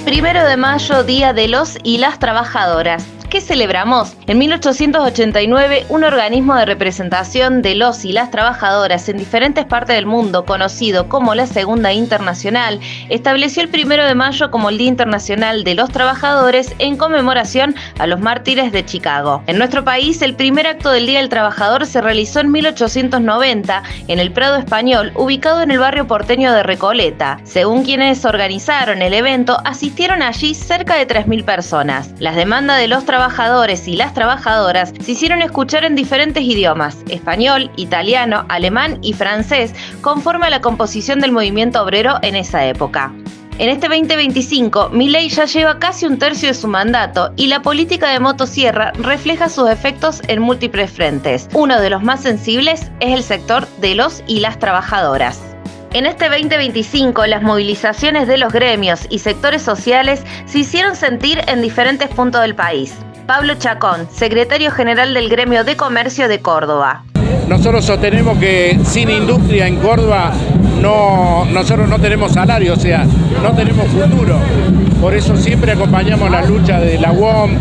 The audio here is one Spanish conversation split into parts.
1 de mayo, Día de los y las Trabajadoras. ¿Qué celebramos? En 1889, un organismo de representación de los y las trabajadoras en diferentes partes del mundo, conocido como la Segunda Internacional, estableció el 1 de mayo como el Día Internacional de los Trabajadores en conmemoración a los mártires de Chicago. En nuestro país, el primer acto del Día del Trabajador se realizó en 1890 en el Prado Español, ubicado en el barrio porteño de Recoleta. Según quienes organizaron el evento, asistieron allí cerca de 3.000 personas. Las demandas de los trabajadores y las trabajadoras se hicieron escuchar en diferentes idiomas: español, italiano, alemán y francés, conforme a la composición del movimiento obrero en esa época. En este 2025, Milei ya lleva casi un tercio de su mandato y la política de motosierra refleja sus efectos en múltiples frentes. Uno de los más sensibles es el sector de los y las trabajadoras. En este 2025, las movilizaciones de los gremios y sectores sociales se hicieron sentir en diferentes puntos del país. Pablo Chacón, secretario general del Gremio de Comercio de Córdoba. Nosotros sostenemos que sin industria en Córdoba nosotros no tenemos salario, o sea, no tenemos futuro. Por eso siempre acompañamos la lucha de la UOM,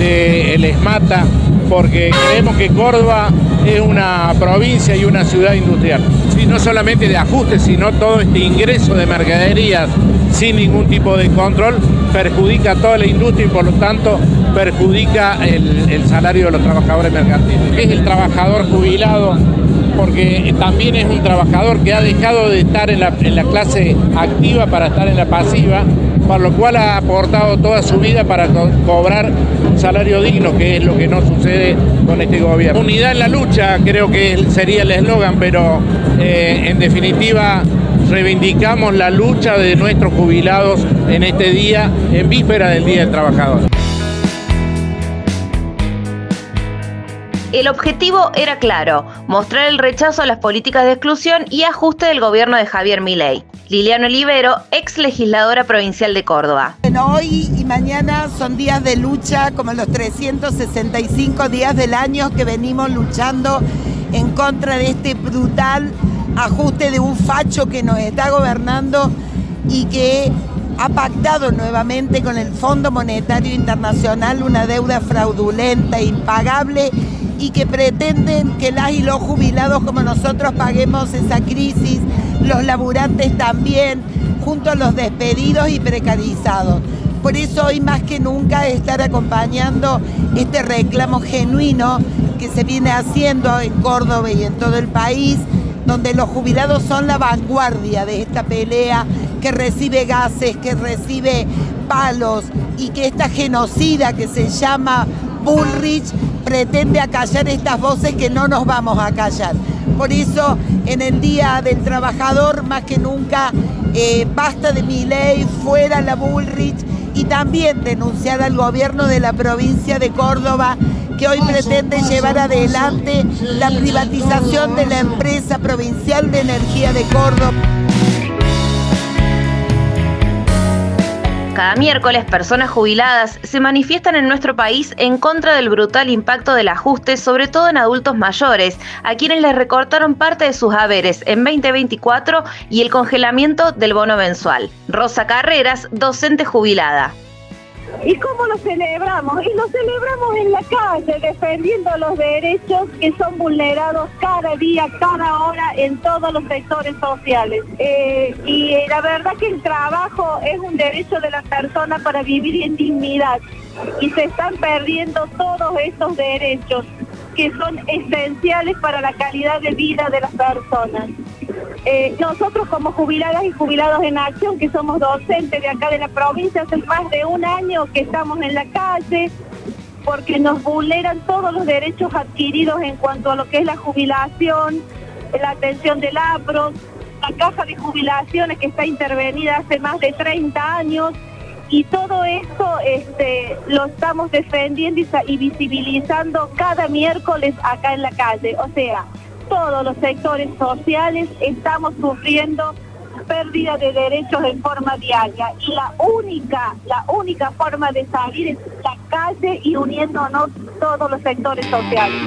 del ESMATA, porque creemos que Córdoba es una provincia y una ciudad industrial. Y no solamente de ajuste, sino todo este ingreso de mercaderías sin ningún tipo de control perjudica a toda la industria y por lo tanto perjudica el salario de los trabajadores mercantiles. Es el trabajador jubilado, porque también es un trabajador que ha dejado de estar en la clase activa para estar en la pasiva, por lo cual ha aportado toda su vida para cobrar un salario digno, que es lo que no sucede con este gobierno. Unidad en la lucha, creo que sería el eslogan, pero en definitiva reivindicamos la lucha de nuestros jubilados en este día, en víspera del Día del Trabajador. El objetivo era claro: mostrar el rechazo a las políticas de exclusión y ajuste del gobierno de Javier Milei. Liliana Olivero, ex legisladora provincial de Córdoba. Bueno, hoy y mañana son días de lucha, como los 365 días del año que venimos luchando en contra de este brutal ajuste de un facho que nos está gobernando y que ha pactado nuevamente con el Fondo Monetario Internacional una deuda fraudulenta, impagable, y que pretenden que las y los jubilados como nosotros paguemos esa crisis, los laburantes también, junto a los despedidos y precarizados. Por eso hoy más que nunca estar acompañando este reclamo genuino que se viene haciendo en Córdoba y en todo el país, donde los jubilados son la vanguardia de esta pelea, que recibe gases, que recibe palos, y que esta genocida que se llama Bullrich pretende acallar estas voces que no nos vamos a callar. Por eso, en el Día del Trabajador, más que nunca, basta de Milei, fuera la Bullrich, y también denunciar al gobierno de la provincia de Córdoba, que hoy pretende llevar adelante la privatización de la empresa provincial de energía de Córdoba. Cada miércoles, personas jubiladas se manifiestan en nuestro país en contra del brutal impacto del ajuste, sobre todo en adultos mayores, a quienes les recortaron parte de sus haberes en 2024 y el congelamiento del bono mensual. Rosa Carreras, docente jubilada. ¿Y cómo lo celebramos? Y lo celebramos en la calle, defendiendo los derechos que son vulnerados cada día, cada hora, en todos los sectores sociales. Y la verdad que el trabajo es un derecho de la persona para vivir en dignidad. Y se están perdiendo todos estos derechos que son esenciales para la calidad de vida de las personas. Nosotros como jubiladas y jubilados en acción, que somos docentes de acá de la provincia, hace más de un año que estamos en la calle porque nos vulneran todos los derechos adquiridos en cuanto a lo que es la jubilación, la atención del APROS, la caja de jubilaciones que está intervenida hace más de 30 años, y todo esto lo estamos defendiendo y visibilizando cada miércoles acá en la calle. O sea, todos los sectores sociales estamos sufriendo pérdida de derechos en forma diaria, y la única forma de salir es la calle y uniéndonos todos los sectores sociales.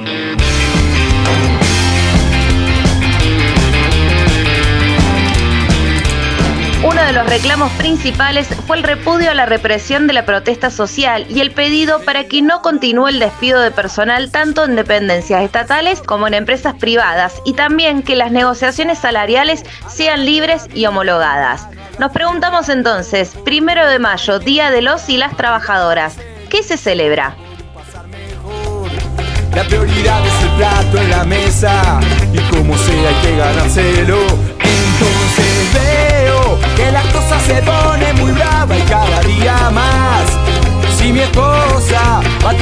Uno de los reclamos principales fue el repudio a la represión de la protesta social y el pedido para que no continúe el despido de personal tanto en dependencias estatales como en empresas privadas y también que las negociaciones salariales sean libres y homologadas. Nos preguntamos entonces, 1 de mayo, Día de los y las Trabajadoras, ¿qué se celebra? La prioridad es el plato en la mesa y como sea hay que ganárselo. Entonces veo que las cosas se ponen muy bravas y cada día más. Si mi esposa va